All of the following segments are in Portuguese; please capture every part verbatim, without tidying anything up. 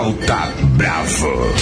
animal tá bravo.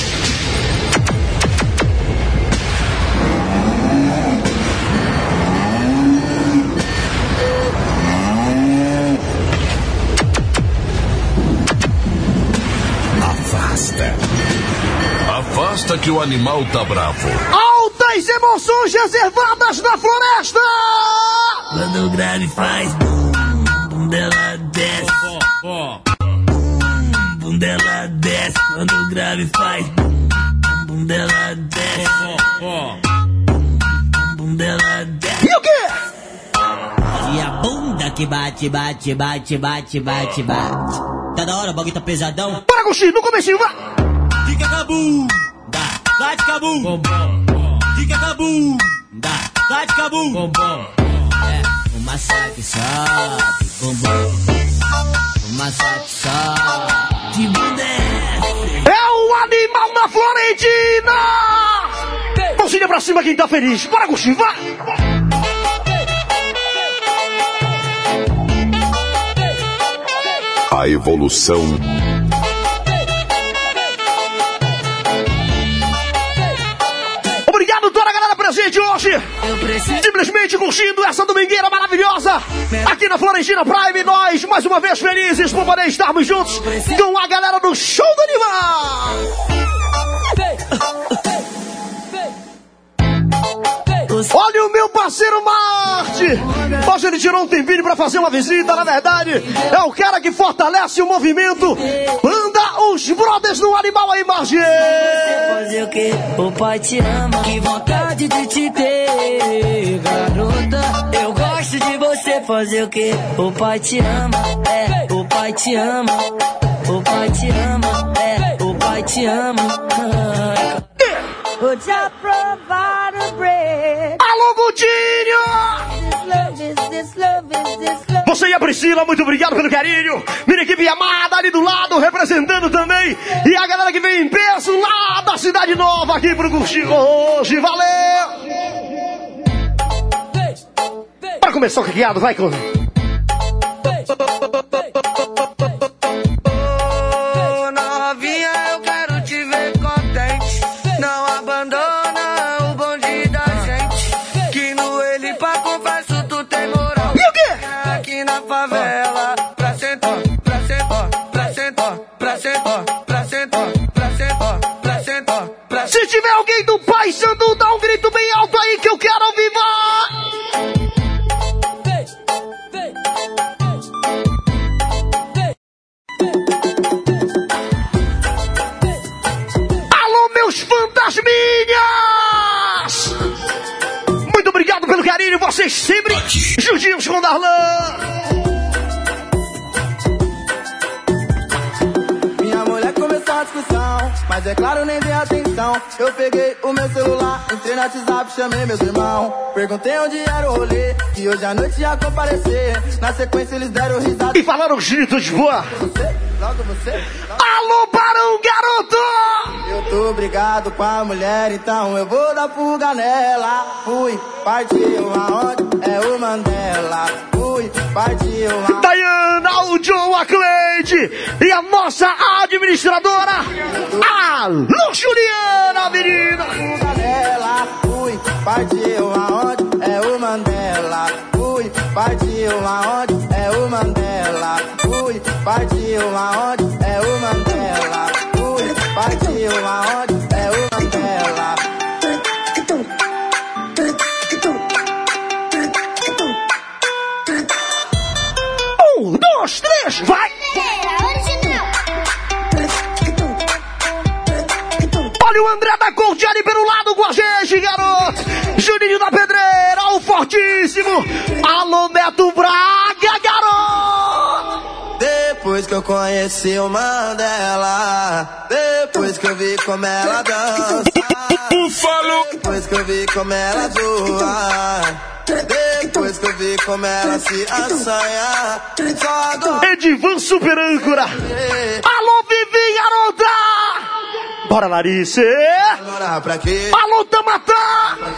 Afasta. Afasta que o animal tá bravo. Altas emoções reservadas na floresta! Quando o grave faz bum, bum dela desce. Bum, bum dela desce. Quando o grave faz bum, bum dela desce. Bum, bum dela desce. E o quê? E a bunda que bate, bate, bate, bate, bate, bate. Tá da hora, o bagulho tá pesadão. Bora, Agostinho, no comecinho, vai! Fica cabum, dá, bate cabum. Bom, bom. Fica cabum, dá, bate cabum. Bom, bom. É, o massacre sobe, bom, bom. O massacre sobe, de bunda é. É o animal da Florentina! Mãozinha pra cima quem tá feliz. Bora, Agostinho, vai! A evolução. Obrigado toda a galera presente hoje. Simplesmente curtindo essa domingueira maravilhosa. Aqui na Florentina Prime, nós mais uma vez felizes por poder estarmos juntos com a galera do Show do Animal. Olha o meu parceiro Marte. Hoje ele tirou um tempinho pra fazer uma visita. Na verdade, é o cara que fortalece o movimento. Manda os brothers no animal aí, Marte. Fazer o que? O pai te ama. Que vontade de te ter, garota. Eu gosto de você. Fazer o que? O pai te ama. É, o pai te ama. O pai te ama. É, o pai te ama. Vou te aprovar o bread. Alô, Budinho! Você e a Priscila, muito obrigado pelo carinho. Minha equipe amada ali do lado, representando também. E a galera que vem em peso lá da Cidade Nova aqui pro curtir hoje. Valeu! Para começar o caqueado, vai, Clone. Ô, novinha, eu quero te ver contente. Não abandona o bonde da gente. Que no ele pra confesso tu tem moral. E o quê? Aqui na favela. Pra sentar, pra sentar, pra sentar, pra sentar, pra sentar, pra sentar, pra sentar, pra sentar. Se tiver alguém do Pai Sandu, dá um grito bem alto aí que eu quero ouvir. Alô, meus fantasminhas! Muito obrigado pelo carinho, vocês sempre juntinhos com o Darlan. Minha mulher começou a discussão, mas é claro, nem dei atenção. Eu peguei o meu celular, entrei no WhatsApp, chamei meus irmãos. Perguntei onde era o rolê, que hoje à noite ia comparecer. Na sequência eles deram risada E falaram os gritos de boa. Você, logo você, logo... Alô, Barão Garoto! Eu tô brigado com a mulher, então eu vou dar fuga nela. Fui, partiu aonde é o Mandela. Fui, partiu aonde... Dayana, o Joe, a Cleide e a nossa administradora, alô, Juliana, menina. Fuga nela. Fui, partiu aonde é o Mandela. Fui, partiu aonde é o Mandela. Fui, partiu aonde é o Mandela. Fui, partiu aonde é o Mandela. Um, dois, três, vai! Olha o André da Corte ali pelo lado com a gente, garoto! Juninho da Pedreira, o fortíssimo! Alô, Neto Braga, garoto! Depois que eu conheci o Mandela, depois que eu vi como ela dança, depois que eu vi como ela zoa, depois que eu vi como ela se assanha, só agora... Edivan Super Âncora! Alô, Vivi, garota! Bora, Larissa! Pra quê? Alô, Tamatá!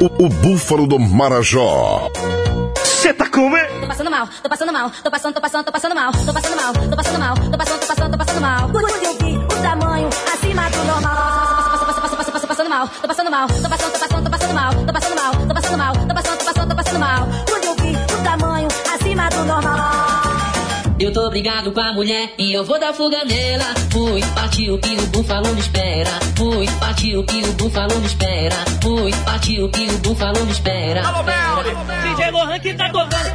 O, o Búfalo do Marajó. Cê tá comendo? Tô passando mal, tô passando mal, tô passando, tô passando, tô passando mal, tô passando mal, tô passando mal, tô passando, tô passando, tô passando mal. Quando eu vi o tamanho acima do normal. Tô passando mal, tô passando mal, tô passando, tô passando, tô passando mal, tô passando mal, tô passando mal, tô passando, tô passando, tô passando mal. Quando eu vi o tamanho acima do normal. Eu tô brigado com a mulher e eu vou dar fuga nela. Fui, partiu que o búfalo me espera. Fui, partiu que o búfalo me espera. Fui, partiu que o búfalo me espera. Alô, Mel! D J Lohan que tá tocando.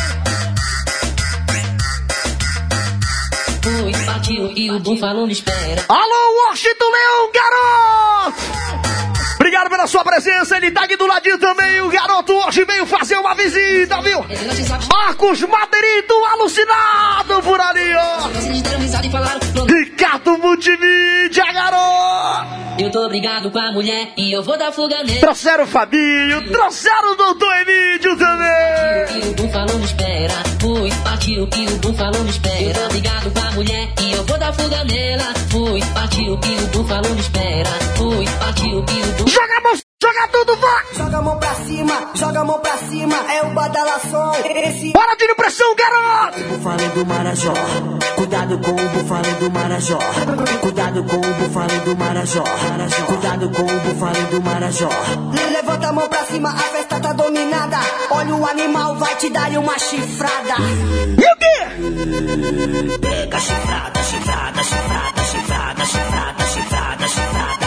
Fui, partiu que o búfalo me espera. Alô, Washington Leão, garoto! Obrigado pela sua presença, ele tá aqui do ladinho também. O garoto hoje veio fazer uma visita, viu? Marcos Maderito, alucinado por ali, ó. Ricardo Multimídia, garoto. Eu tô brigado com a mulher e eu vou dar fuga nele. Trouxeram o Fabinho, trouxeram o doutor Emílio também. Que o búfalo me espera. Fui, partiu que o búfalo me espera. Tô brigado com a mulher e eu vou dar fuga nela. Fui, partiu que o búfalo me espera. Fui, partiu que o búfalo... Joga a mão, joga tudo, vai! Joga a mão pra cima, joga a mão pra cima, é o badalação. Esse Bora de pressão, garoto! búfalo do Marajó, cuidado com o búfalo do Marajó. Cuidado com o búfalo do Marajó. Cuidado com o búfalo do Marajó. Levanta a mão pra cima, a festa tá dominada. Olha o animal, vai te dar uma chifrada. E o quê? Pega chifrada, chifrada, chifrada, chifrada, chifrada, chifrada, chifrada.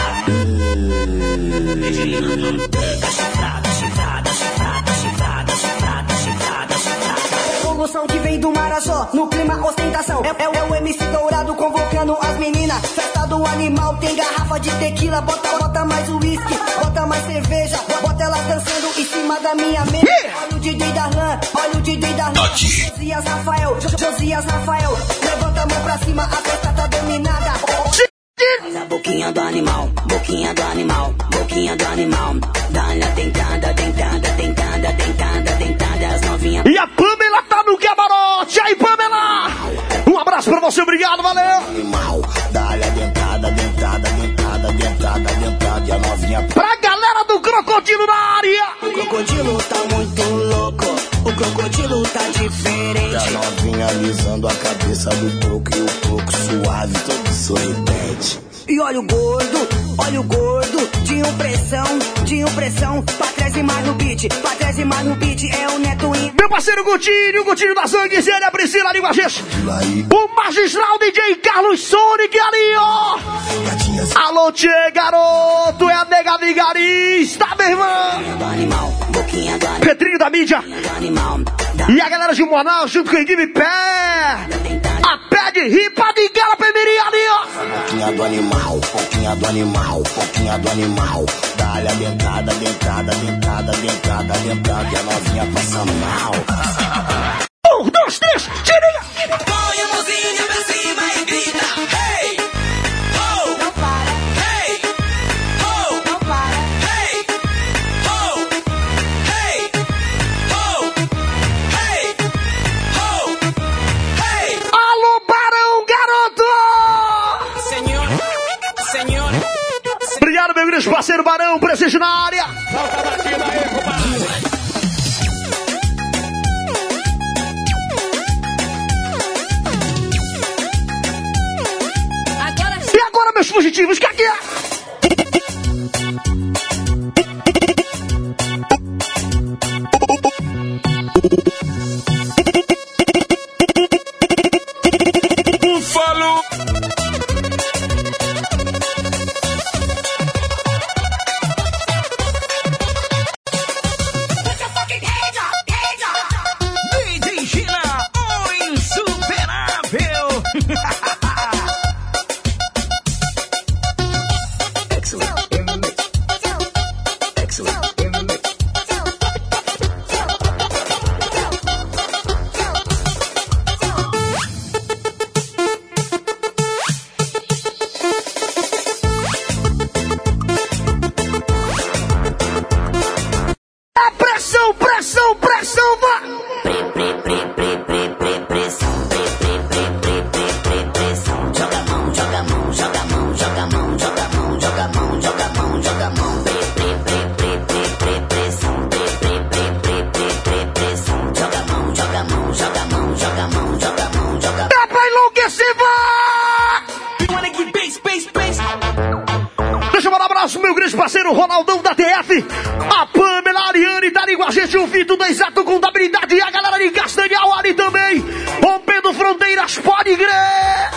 Pega chifrada, chifrada, chifrada, chifrada, chifrada, chifrada, chifrada. Evolução que vem do Marajó, no clima ostentação. É, é, é o M C Dourado convocando as meninas. Festa do animal, tem garrafa de tequila. Bota, bota mais uísque, bota mais cerveja. Bota elas dançando em cima da minha mesa. Olha o D J Darlan, olha o D J Darlan. Josias Rafael, Jo- Josias Rafael. Levanta a mão pra cima, a festa tá dominada. Faz a boquinha do animal, boquinha do animal, boquinha do animal. Dá-lhe a dentada, dentada, dentada, dentada, dentada, as novinhas. E a Pamela tá no camarote. Aí, Pamela! Um abraço pra você, obrigado, valeu! Animal, dá-lhe a dentada, dentada, dentada, dentada, dentada, e a novinha. Pra galera do Crocodilo na área! O crocodilo tá muito louco, o crocodilo tá E a diferente. novinha alisando a cabeça do croco e o croco suave, todo sorridente. E olha o gordo, olha o gordo, de impressão, de impressão. Pra trás e mais no beat, pra trás e mais no beat, é o Neto In. Meu parceiro Gutinho, o Gutinho da Zangueira, a Priscila ali com a gente. Aí, O magistral D J Carlos Sonic ali, ó. gatinha, Alô, tchê, garoto, é a nega vigarista, meu irmão. Do animal, boquinha do animal, Pedrinho da mídia. do animal. E a galera de Manaus junto com a equipe Pé. A Pé de Ripa de Gala Pemirim ali, ó. boquinha do animal, boquinha do animal, boquinha do animal. Dá-lhe a dentada, dentada, dentada, dentada, dentada, e a novinha passa mal. Um, dois, três, tira! Põe a mãozinha pra cima e grita. Hey! Oh! Não para, Hey! Oh! não para. Hey! Oh! Hey! Oh! Hey! Oh! Hey! Alô, Barão, garoto! Senhor, senhor. Obrigado, meu grande parceiro Barão, presente na área. Solta a batida aí, compadre. Agora E agora, meus fugitivos, que aqui é? Búfalo. D J Gina, o insuperável. abraço, meu grande parceiro Ronaldão da T F. A Pamela, a Ariane, tá ali com a gente. O Vitor da Exato Contabilidade e a galera de Castanhal ali também. Rompendo fronteiras, pode crer.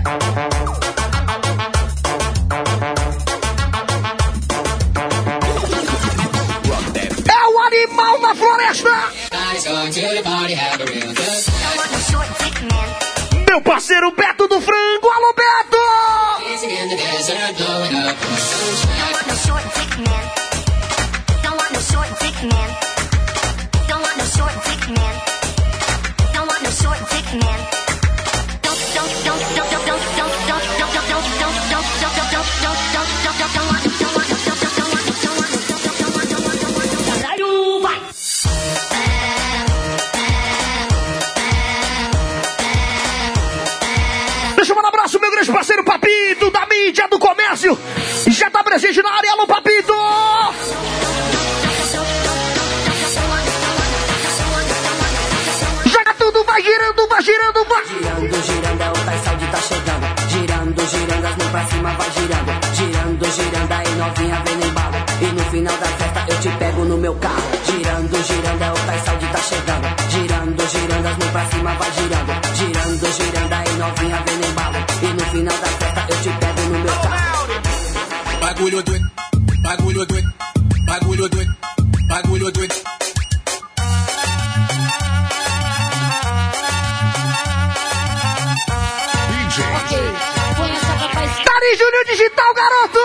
É o animal na floresta. Meu parceiro Beto do Frango. Alô, Beto! Deixa eu mandar um abraço, meu grande parceiro Papito, da mídia, do comércio. Já tá presente na área, alô, Papito! Joga tudo, vai girando, vai girando, vai. Girando, girando, é o Tais Saúde tá chegando. Girando, girando, as mãos pra cima vai girando. Girando, girando, aí novinha vem no embalo. E no final da festa eu te pego no meu carro. Girando, girando, é o Tais Saúde tá chegando. Girando, girando, as mãos pra cima vai girando. Girando, girando, aí novinha vem no embalo. E no final da festa eu te pego no meu carro. Bagulho doido, bagulho doido, bagulho doido, bagulho doido. Dari Júnior Digital, garoto!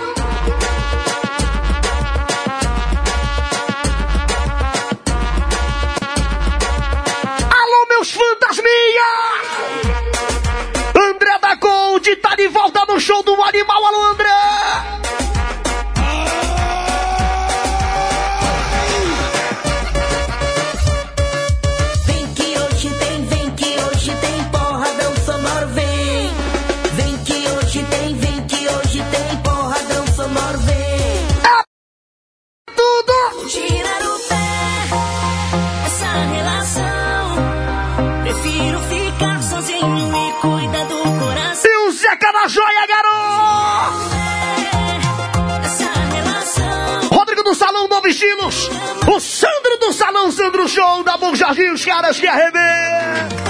Alô, meus fantasminha! André da Gold tá de volta no show do Animal. Alô, André! Vem que hoje tem, vem que hoje tem porradão sonoro, vem. Vem que hoje tem, vem que hoje tem porradão sonoro, vem. É tudo! Tirar o pé, essa relação. Prefiro ficar sozinho e cuidar do coração. E o Zeca da Joia, garoto! Essa relação. Rodrigo do Salão Novo Estilos. O Sandro do Salão Sandro Show da Bom Jardim, os caras que arrebentam.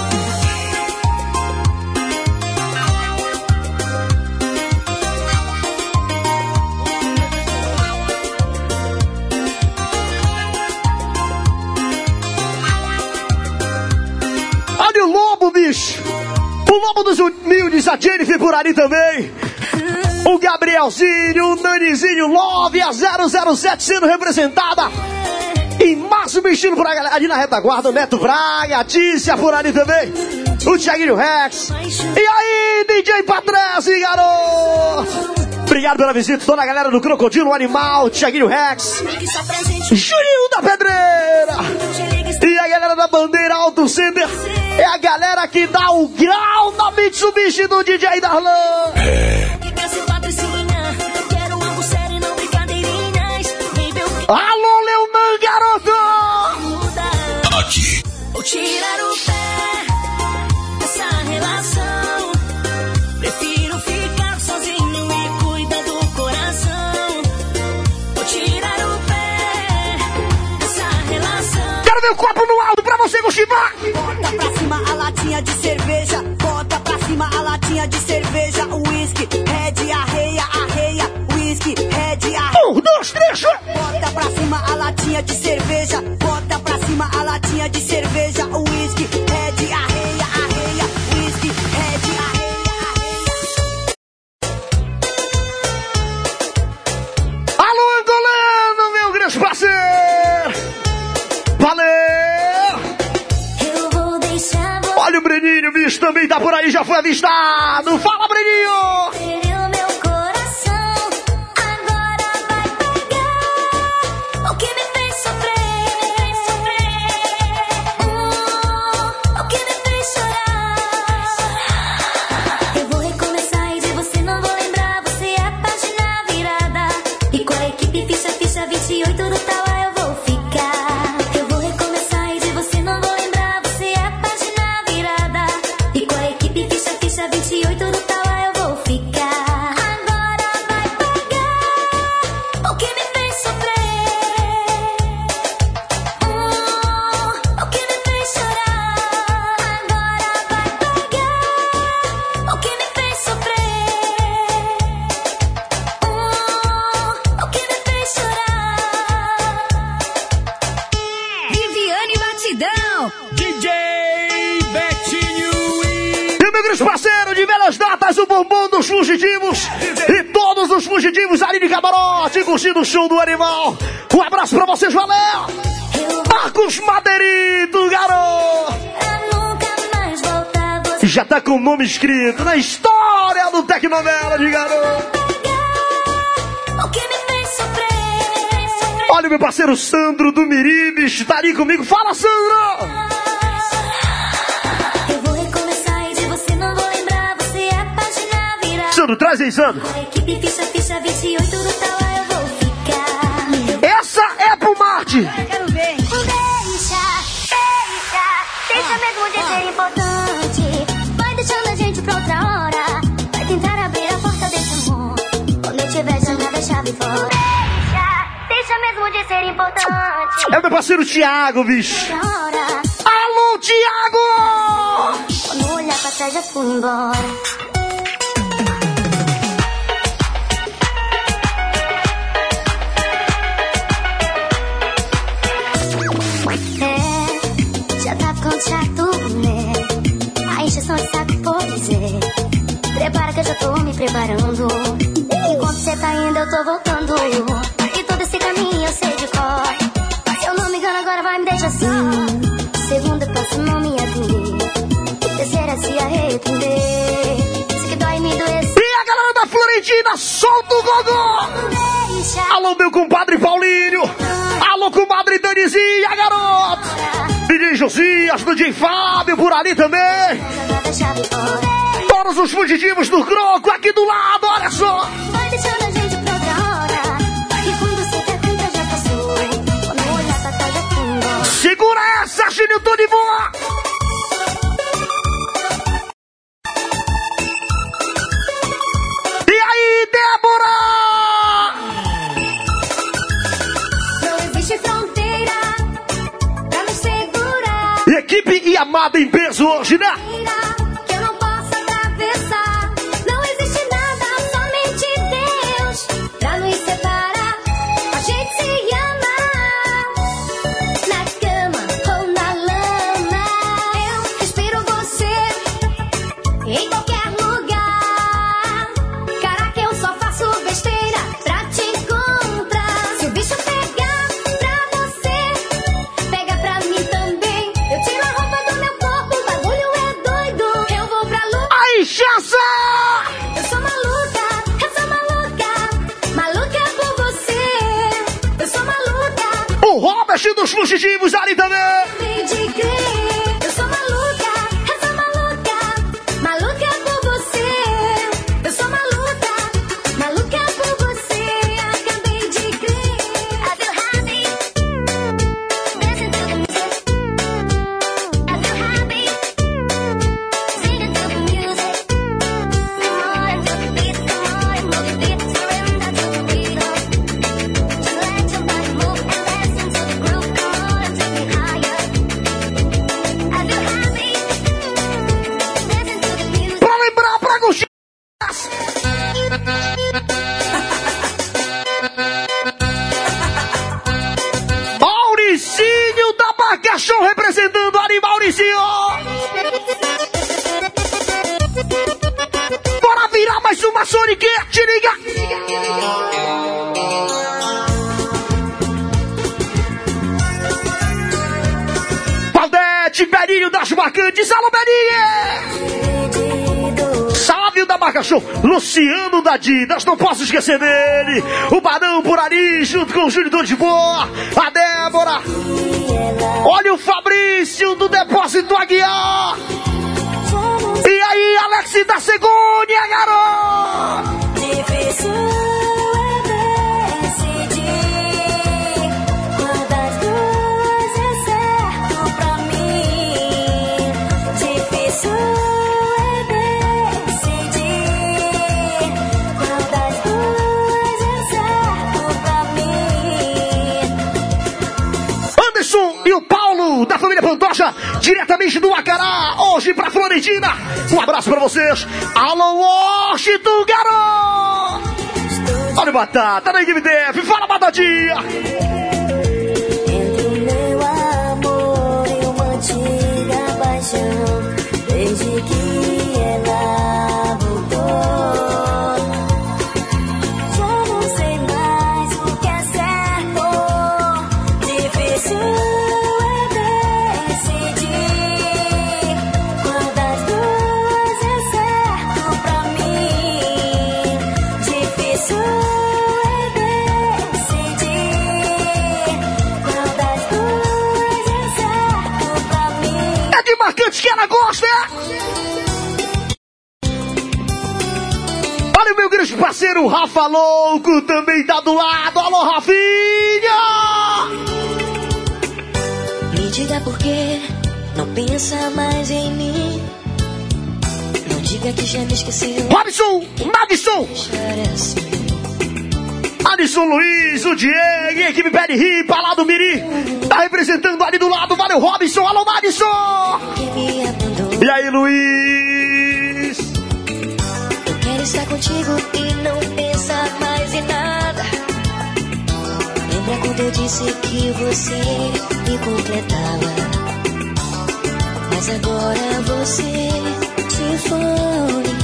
Olha o Lobo, bicho. O Lobo dos Humildes, a Jennifer por ali também. O Gabrielzinho, o Nanizinho, Love, a zero zero sete sendo representada. E máximo estilo por ali na retaguarda. O Neto Braga, a Tícia por ali também. O Thiaguinho Rex. E aí, D J Patrese, garoto. Obrigado pela visita, toda a galera do Crocodilo Animal, Thiaguinho Rex. Juninho da Pedreira. E a galera da Bandeira Auto Center. É a galera que dá o grau na Mitsubishi do D J Darlan. Alô, Leonan, garoto! Aqui. Vou tirar o pé dessa relação. Prefiro ficar sozinho e cuidar do coração. Vou tirar o pé dessa relação. Quero ver o copo no alto pra você, Guxivar! Bota pra cima a latinha de cerveja. Bota pra cima a latinha de cerveja. Whisky, red, arreia, arreia. Whisky, red, arreia. Um, dois, três, Bota pra cima a latinha de cerveja. Bota pra cima a latinha de cerveja. Whisky, red, arreia, arreia. Whisky, red, arreia, arreia. alô, Angolano, meu grande parceiro! Valeu! Eu vou deixar você Olha o Breninho, bicho, também tá por aí, já foi avistado! Fala, Breninho! ter o meu coração. Agora vai pegar o que me fez sofrer, me fez sofrer. Oh, o que me fez chorar. Eu vou recomeçar e de você não vou lembrar. Você é a página virada. E com a equipe ficha, ficha vinte e oito do Tauá eu vou ficar. Eu vou recomeçar e de você não vou lembrar. Você é a página virada. E com a equipe ficha, ficha vinte e oito do Tauá eu vou mundo, os fugitivos e todos os fugitivos ali de Camarote, curtindo o show do Animal. Um abraço pra vocês, valeu! Marcos Madeirito, garoto! Já tá com o nome escrito na história do Tecnovela de garoto. Olha o meu parceiro Sandro do Miribes, tá ali comigo. Fala, Sandro! Eu vou recomeçar e de você não vou lembrar. Você é a página virar. Sandro, traz aí, Sandro. A equipe ficha, ficha vinte e oito do tal, eu vou ficar. Essa é pro Marte. Eu quero ver. Deixa, deixa, deixa mesmo de ser importante. Vai deixando a gente pra outra hora. Vai tentar abrir a porta desse amor. Quando eu tiver jogado a chave fora. Deixa mesmo de ser importante. É o meu parceiro Thiago, bicho. Alô, Thiago! Quando olhar pra trás, já fui embora. É, já tá ficando chato, né? A encheção de saco por dizer. Prepara que eu já tô me preparando. Enquanto cê tá indo, eu tô voltando. E todo esse caminho eu sei de cor. Se eu não me engano, agora vai me deixar só. Segunda, passo, não me atender. Terceira, se arrepender. Isso que dói, me doer. E a galera da Florentina, solta o gogó! Alô, meu compadre Paulinho! Alô, comadre Danizinha, garoto! D J Josias, D J Fábio, por ali também! Todos os fugitivos do Croco aqui do lado, olha só! Vai deixando a gente pra outra hora. E quando você quer conta já passou. Quando olhar pra trás já fundou. Segura essa, Gênio, tô de boa! E aí, Débora? Não existe fronteira pra me segurar. Equipe e amada em peso hoje, né? Que eu não possa atravessar. Não existe nada, somente Deus pra nos separar. A gente se ama na cama ou na lama. Eu respiro você em qualquer lugar. Caraca, eu só faço besteira pra te encontrar. Se o bicho pegar pra você, pega pra mim também. Eu tiro a roupa do meu corpo, o bagulho é doido. Eu vou pra lua. Aí, Chassa! Eu sou maluca, eu sou maluca, maluca por você. Eu sou maluca, O Robert dos fugitivos ali também! pode crer. Eu sou maluca, eu sou maluca, maluca por você. Eu sou maluca, maluca por você. Acabei de crer. I feel happy, dancing to the music. I feel happy, singing to the music. Come on to the beat, come on and move your feet, surrender to the rhythm. Just let your body move and listen to the groove. Come on and take me higher. I feel happy, dancing to the music. Pra lembrar, pra curtir! Mauricinho da Barca Show representando ali, Mauricinho! Bora virar mais uma Sonic, te liga! Valdete, Berinho das Marcantes, alô, Berinho! Sávio da Barca Show, Luciano da Didas, não posso esquecer dele. O Barão por ali, junto com o Júnior de Boa, a Débora. Olha o Fabrício do Depósito Aguiar. E aí, Alex da Segúnia, garoto! Difícil é decidir qual das duas é certo pra mim. Difícil é decidir qual das duas é certo pra mim. Anderson e o Paulo da família Pantoja, diretamente do Acará, hoje pra Florentina. Um abraço pra vocês. Alô, Washington, garoto! Olha o Batata, na equipe D F, fala, Batatinha! Entre o meu amor e uma antiga paixão, desde que ela voltou. grande parceiro Rafa Louco também tá do lado. Alô, Rafinha! Me diga por que não pensa mais em mim. Não diga que já me esqueceu. Robson, Madison, Assim. Alisson Luiz, o Diego, e a equipe Pede Ripa lá do Miri. Tá representando ali do lado. Valeu, Robson. Alô, Madison! Que me abandonou. E aí, Luiz? Eu quero estar contigo e não pensar mais em nada. Lembra quando eu disse que você me completava? Mas agora você se foi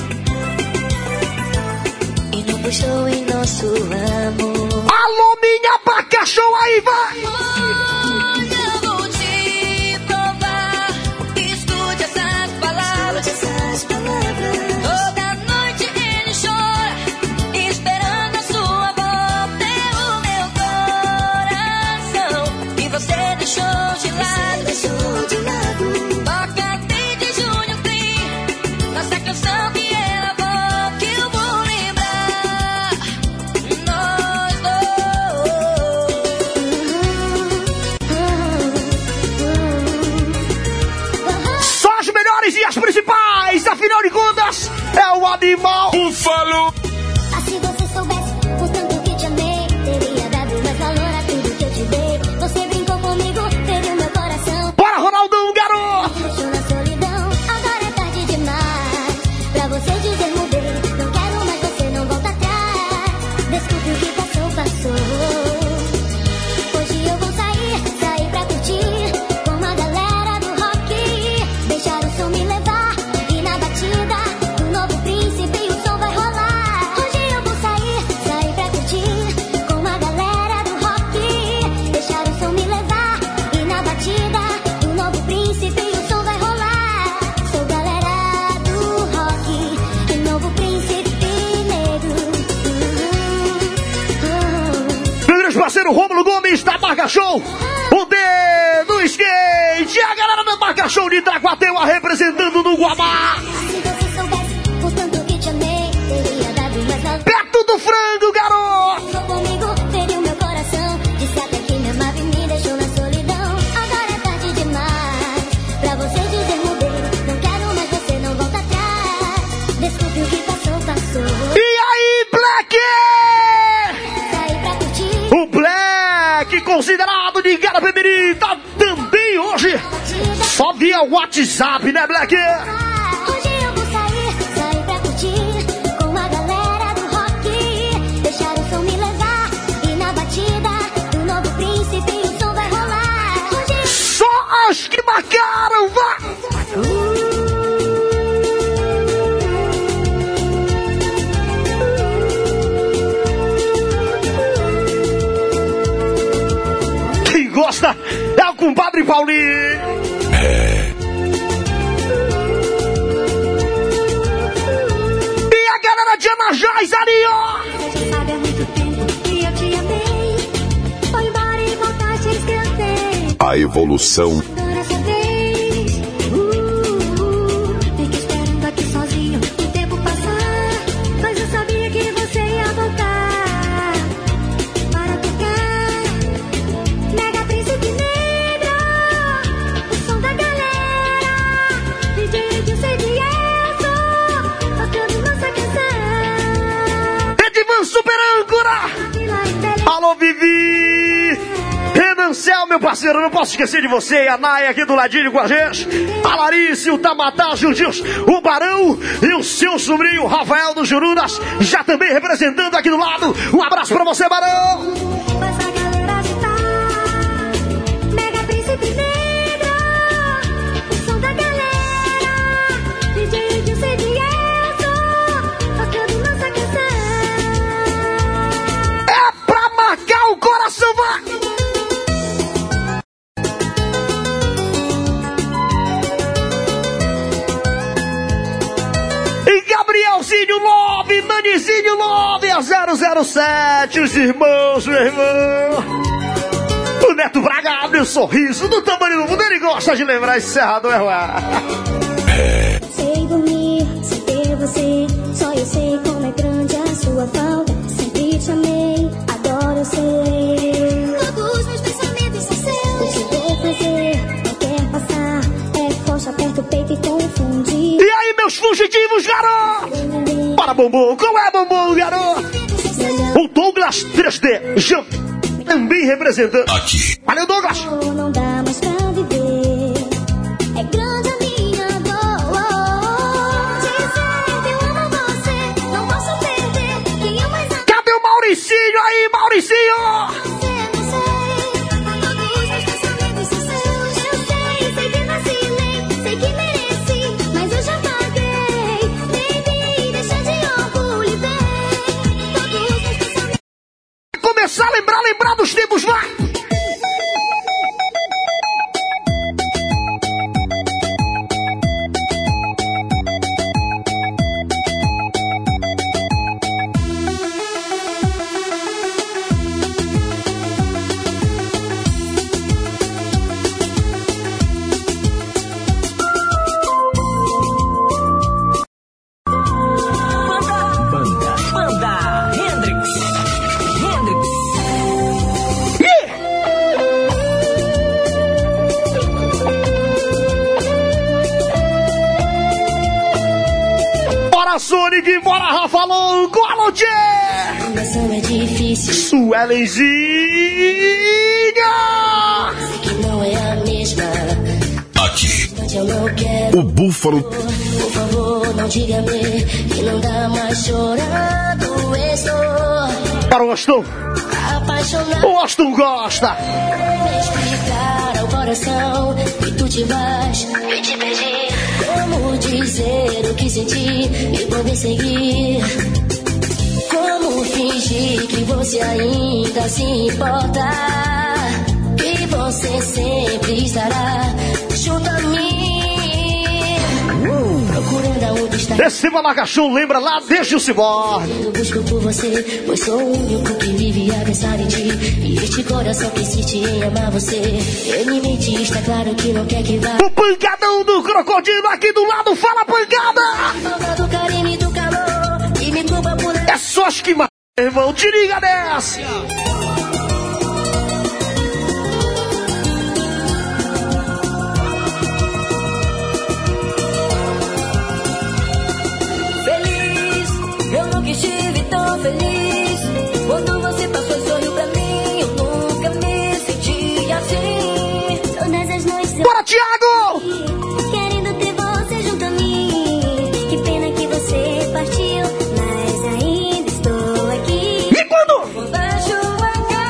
e não puxou em nosso amor. Alô, minha paca, show aí, vai! Hoje eu vou te provar. Escute essas palavras. Essas palavras. Toda noite ele chora, esperando a sua volta. O meu coração e você deixou de lado. Deixou de lado. Toca desde junho tem nossa canção que ela volta, que eu vou lembrar. Nós dois. Só as melhores e as principais, afinal de contas, é o animal. Búfalo. Ah, se você soubesse o tanto que te amei, teria dado mais valor a tudo que eu te dei. Você brincou comigo, feriu meu coração. Bora, Ronaldão, garoto! Me deixou na solidão, agora é tarde demais pra você dizer mudei. Não quero mais você, não volta atrás. Desculpe o que passou, passou. Hoje eu vou sair, sair pra curtir com uma galera do rock. Deixar o som me levar e na batida do novo príncipe o som vai rolar. Hoje eu vou sair, sair pra curtir com uma galera do rock. Deixar o som me levar e na batida do novo príncipe o som vai rolar. Sou galera do rock e novo príncipe negro. Meu grande parceiro Rômulo Gomes da Marca Show, o D do skate, a galera da Marca Show de Itacoateua representando no Guamá. Se você soubesse o tanto que te amei, teria dado mais valor. Perto do frango, garoto! Ficou comigo, feriu meu coração. Disse até que me amava e me deixou na solidão. Agora é tarde demais pra você dizer mudei. Não quero mais você, não volta atrás. Desculpe o que passou, passou. E aí, Black? Saí pra curtir O Black, considerado de Garapé-Mirim, tá também hoje só via WhatsApp, né, Black? Hoje eu vou sair, sair pra curtir com uma galera do rock. Deixar o som me levar e na batida do novo príncipe o som vai rolar. Hoje eu Só as que marcaram, vá! Quem gosta é o compadre Paulinho. E a galera de Anajás ali, ó. já sabe há muito tempo que eu te amei. Foi embora e voltaste a escrever. A evolução. Agora essa vez, uh, uh, fiquei esperando aqui sozinho o tempo passar. Mas eu sabia que você ia voltar para tocar Mega Príncipe Negro, o som da galera. D J Edilson Edieso, tocando nossa canção. Edivan Super Âncora. Alô, Vivi. Renan Cel, meu parceiro, não posso esquecer de você. E a Naya aqui do ladinho com a gente. A Larice, o Tamatá, o Gildils, o Barão e o seu sobrinho Rafael dos Jurunas, já também representando aqui do lado. Um abraço pra você, Barão. Faz a galera agitar. Mega Príncipe Negro, o som da galera. D J Edilson Edieso, tocando nossa canção. É pra marcar o coração, vai. E Gabrielzinho Love, Nanizinho Love, a zero zero sete, os irmãos, meu irmão. O Neto Braga abre o sorriso do tamanho do mundo, ele gosta de lembrar esse cerrado, é lá. Sei dormir, sem ter você, só eu sei como é grande a sua falta, sempre te amei, agora eu sei. Todos os meus pensamentos são seus. O que vou fazer? Não quer passar. É forte, aperta o peito e confundir. E aí, meus fugitivos, garoto? Para, Bumbum. Qual é, Bumbum, garoto? O Douglas três D, Jean, também representando. Aqui. Valeu, Douglas. Não dá mais pra viver. É grande a minha dor. Dizer que eu amo você, não posso perder. Quem eu mais amo. Cadê o Mauricinho aí, Mauricinho? Você não sei. Todos os meus pensamentos são seus. Eu sei, sei que vacilei, sei que mereci, mas eu já paguei. Baby, deixa de orgulho e vem. Todos os meus pensamentos. Começar a lembrar, lembrar dos tempos lá. Sonic, bora, Rafa Longo, alô, Tchê! É difícil. Suelenzinha! Sei que não é a mesma. Aqui. Eu não quero. O Búfalo. Por favor, não diga-me que não dá mais chorando. Estou Para o Aston. apaixonado. O Aston gosta. Me explicar ao coração que tu te vais. Eu te perdi. Como dizer o que senti e poder seguir? Como fingir que você ainda se importa? Que você sempre estará junto a mim. Procurando aonde está. Esse malagachão lembra lá desde o Ciborgue. Eu busco por você, pois sou o único que vive a pensar em ti. E este coração que insiste em amar você. Ele me diz, tá claro que não quer que vá. O pancadão do crocodilo aqui do lado, fala pancada! Falta do carinho e do calor. E me culpa por É só as que matam, irmão, te liga dessa! feliz. Eu nunca estive tão feliz. Quando você passou e sorriu pra mim, eu nunca me senti assim. Todas as noites eu Bora, Thiago! querendo ter você junto a mim. Que pena que você partiu, mas ainda estou aqui. E quando? Quando a chuva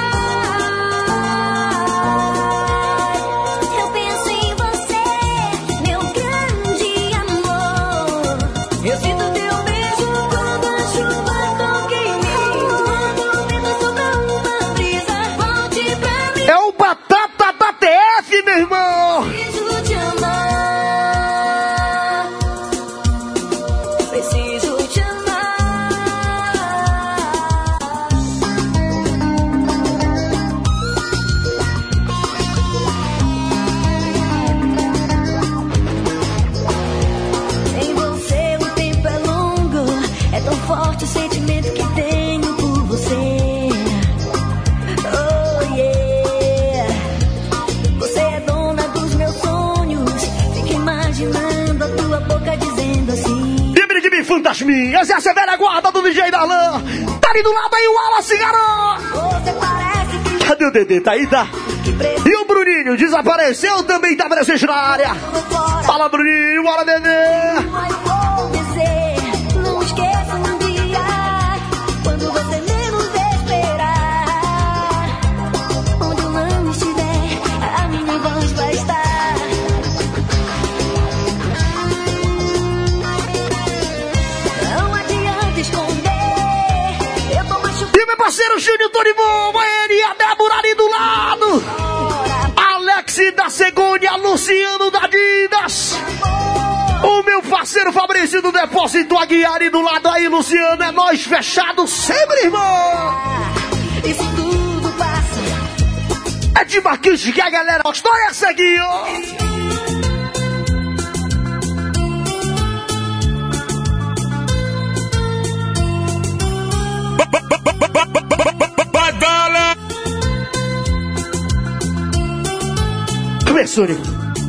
cai, eu penso em você, meu grande amor. Eu sinto teu beijo quando a chuva toca em mim. Quando o vento sopra uma brisa, volte pra mim. É o Batata da T F, meu irmão! Preciso te amar. Preciso te amar. Sem você o tempo é longo. É tão forte o sentimento que tenho por você. Oh yeah. Você é dona dos meus sonhos. Fico imaginando a tua boca dizendo assim. Livre de mim, fantasminhas, essa é a velha guarda do D J Darlan. Tá ali do lado aí o Wallace, garoto! Você parece que Cadê o Dedê? Tá aí, tá? que preciso E o Bruninho desapareceu, também tá presente na área. fora. Fala, Bruninho, bora, Dedê! Mas vou dizer, não esqueça um dia, quando você menos esperar. Onde eu não estiver, a minha voz vai estar. Não adianta esconder, eu tô machucada. E meu parceiro Júnior Toribon, ele e a Débora ali do lado. Alex da Segunda, Luciano da Didas. O meu parceiro Fabrício do Depósito Aguiar e do lado aí, Luciano. É nós fechado sempre, irmão. Isso tudo passa. É de Marquinhos que a galera gostou essa aqui, ó. Sônico.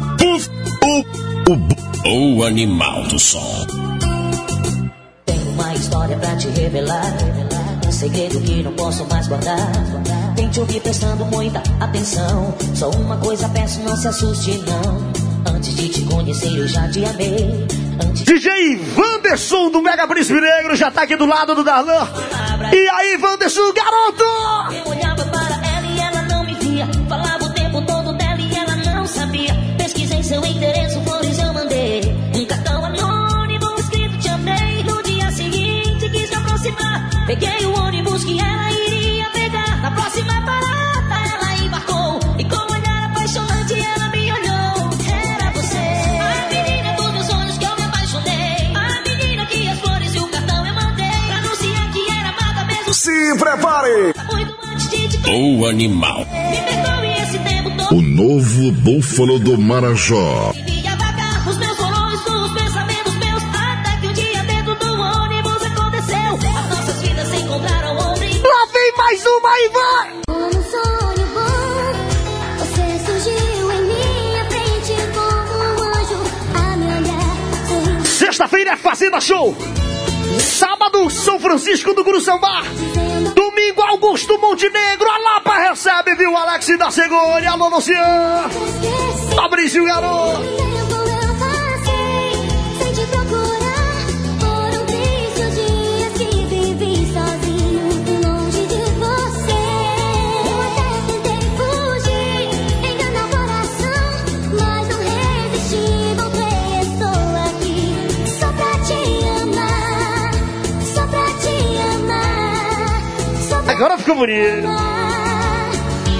O, o, o animal do som. Tenho uma história pra te revelar, um segredo que não posso mais guardar. Tente ouvir prestando muita atenção. Só uma coisa peço, não se assuste não. Antes de te conhecer eu já te amei. Antes... D J Wanderson do Mega Príncipe Negro já tá aqui do lado do Darlan. E aí, Wanderson, garoto! Eu olhava para ela e ela não me via. Falava o tempo todo dela e ela não sabia. Pesquisei seu endereço, flores eu mandei. Um cartão anônimo escrito te amei. No dia seguinte quis me aproximar. Peguei o ônibus que ela iria pegar. Na próxima parada ela embarcou. E com um olhar apaixonante ela me olhou. Era você, a menina dos meus sonhos que eu me apaixonei. A menina que as flores e o cartão eu mandei. Pra anunciar que era amada mesmo. Se prepare! Muito antes de te O animal. Me perdoe esse tempo todo. O novo búfalo do Marajó. Vivia vagar, os meus horrores, os pensamentos meus. Até que um dia dentro do ônibus aconteceu. As nossas vidas se encontraram ontem. Lá vem mais uma e vai! Como um sonho bom, você surgiu em minha frente como um anjo a me olhar. Sexta-feira é Fazenda Show. Sábado, São Francisco do Curuçambá. Domingo, Augusto Montenegro. A Lapa recebe, viu? Alex da Segura. Alô, Luciano. Fabrício, garoto. Eu passei sem te procurar. Foram tristes os dias que vivi sozinho, longe de você. Eu até tentei fugir, enganar o coração, mas não resisti. Voltei, estou aqui só pra te amar, só pra te amar, só pra Agora ficou bonito. amar,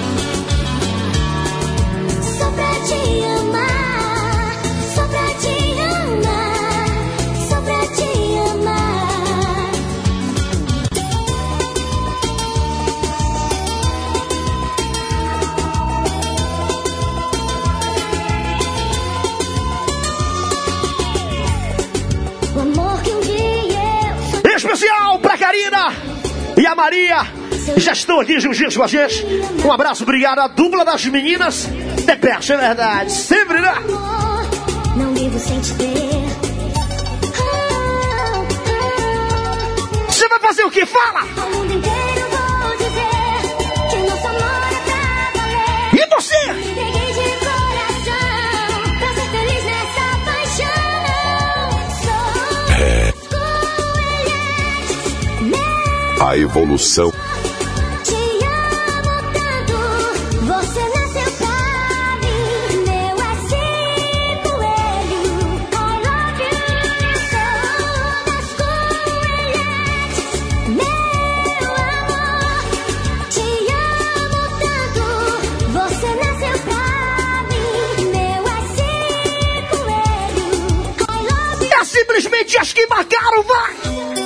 só pra te amar, só pra te amar, só pra te amar. O amor que um dia eu Especial pra Karina e a Maria. Já estão aqui juntinhos com a gente. Um abraço, obrigado à dupla das meninas. De perto, é verdade. Sempre, né? amor, não vivo sem te ter. Ah, ah, Você vai fazer o que? Fala! Ao mundo inteiro vou dizer que nosso amor é pra valer. E você? Me entreguei de coração pra ser feliz nessa paixão. Sou coelhete, meu, A evolução. te amo tanto. Você nasceu pra mim, meu assim coelho. I love you. Sou das coelhetes, meu amor. Te amo tanto. Você nasceu pra mim, meu assim coelho. I love you. É simplesmente as que marcaram, vai!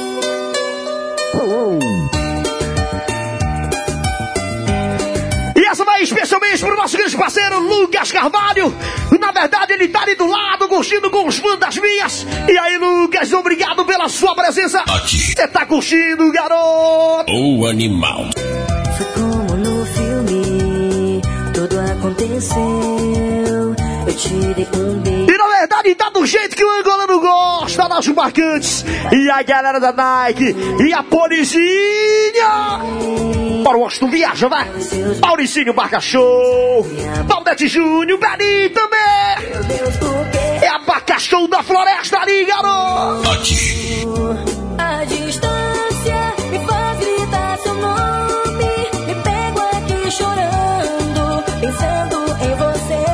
E essa vai especialmente pro nosso grande parceiro Lucas Carvalho. Na verdade, ele tá ali do lado, curtindo com os fãs das minhas. E aí, Lucas, obrigado pela sua presença. Aqui. Você tá curtindo, garoto? O animal. Foi como no filme, tudo aconteceu. Eu te dei um beijo. E na verdade, tá do jeito que o angolano gosta, das marcantes. E a galera da Nike. E a Polizinha. Para o Washington viaja, vai. Mauricinho Barca Show. Valdete Júnior, Beni também. Meu Deus, por quê? É a Barca Show da Floresta ali, garoto. Aqui. A distância me faz gritar seu nome. Me pego aqui chorando, pensando em você.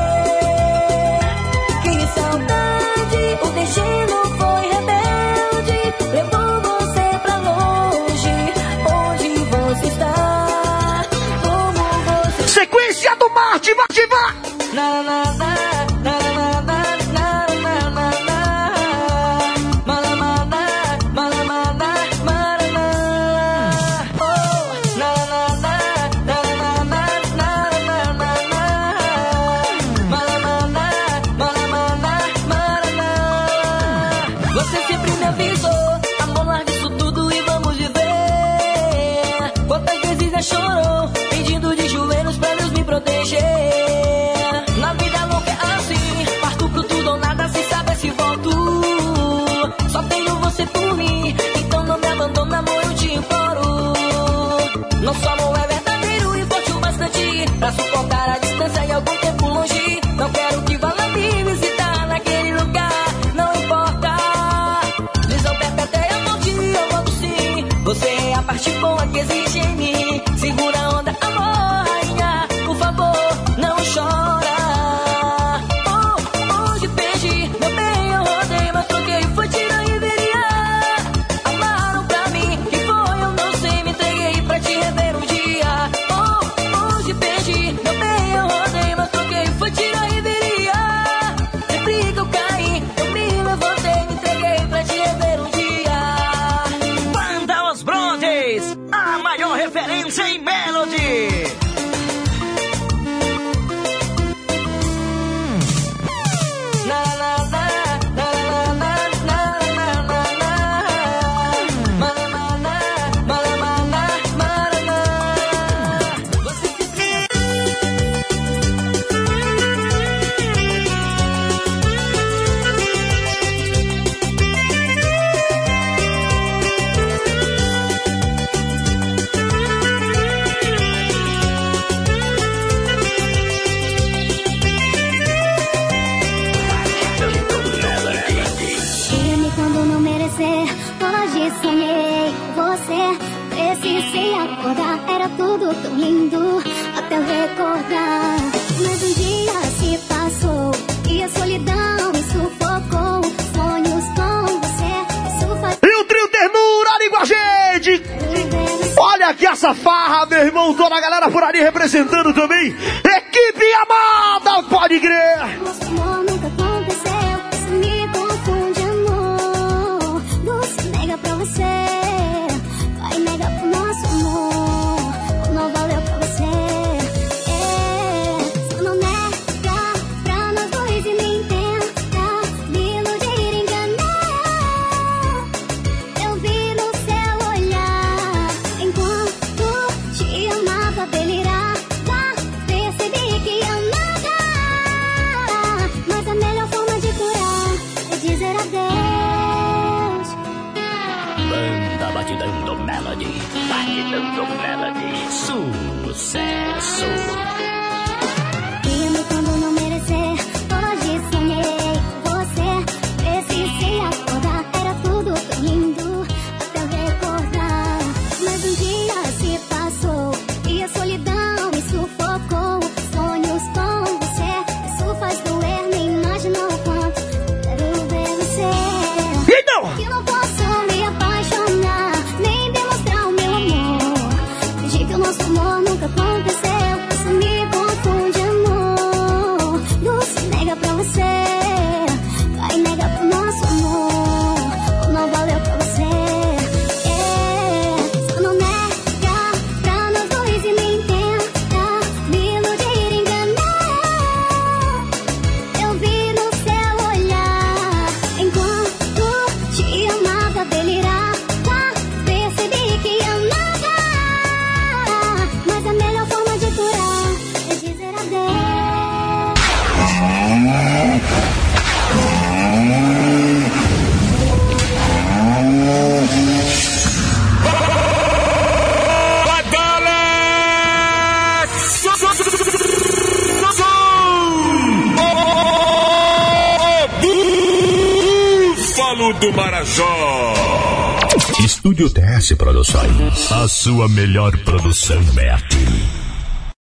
Que saudade, o destino foi rebelde. Levou você pra longe. Onde você está? Como você... Sequência do Marte, vai ativar. Na, na, na, na, na, na, na, na, na, na. Mala, mala, mala, mala, mala, mala. Oh, na, na, na, na, na, na, na, na, na, na. Mala, mala, mala, mala, mala, mala. Você sempre me avisou, amor, larga isso tudo e vamos viver. Quantas vezes já chorou, pedindo de joelhos pra Deus me proteger. pra suportar a distância e algum tempo longe. Não quero que vá lá me visitar naquele lugar, não importa. Visão perpétua, eu volto, eu volto sim. Você é a parte boa que existe em mim. Segura a onda, amor, rainha, por favor, não chora. Oh, onde perdi, meu bem, eu rodei, mas troquei, foi tira e viria. Amaram pra mim, que foi, eu não sei, me entreguei pra te rever um dia. Oh, onde perdi, meu bem, eu rodei, mas troquei, foi tira e viria. Sempre que eu caí, eu me levantei, me entreguei pra te rever um dia. Banda Os Brothers, a maior referência em Melody. Sonhei com você, precisei acordar. Era tudo tão lindo até eu recordar. Mas um dia se passou e a solidão me sufocou. Sonhos com você, isso faz... E o trio Ternura ali com a gente. Olha aqui essa farra, meu irmão. Toda a galera por ali representando também. Equipe amada, pode crer. Nosso amor nunca aconteceu, isso me confunde, amor. Você nega pra você, vai negar pro nosso amor. Não valeu pra você, é. Só não nega pra nós dois e nem tenta me iludir, enganar. Eu vi no seu olhar, enquanto te amava, delirava, percebi que amava. Mas a melhor forma de curar é dizer adeus. Banda Batidão Melody, Batidão Melody, sucesso. Mesmo quando não merecer, hoje sonhei com você. Precisei acordar, era tudo tão lindo até eu recordar. Mas um dia se passou e a solidão me sufocou. Sonhos com você, isso faz doer, nem imaginou o quanto quero ver você. Então! Que não posso me apaixonar, nem demonstrar o meu amor. Fingir que o nosso amor nunca aconteceu, isso me confunde, amor. Você nega pra você, vai negar pro nosso amor. Não valeu pra você, é. Só não nega pra nós dois e nem tenta me iludir, enganar. Eu vi no seu olhar, enquanto te amava, delirava, percebi que amava. Mas a melhor forma de curar é dizer adeus. Búfalo do Marajó. Estúdio T S Produções. A sua melhor produção é aqui.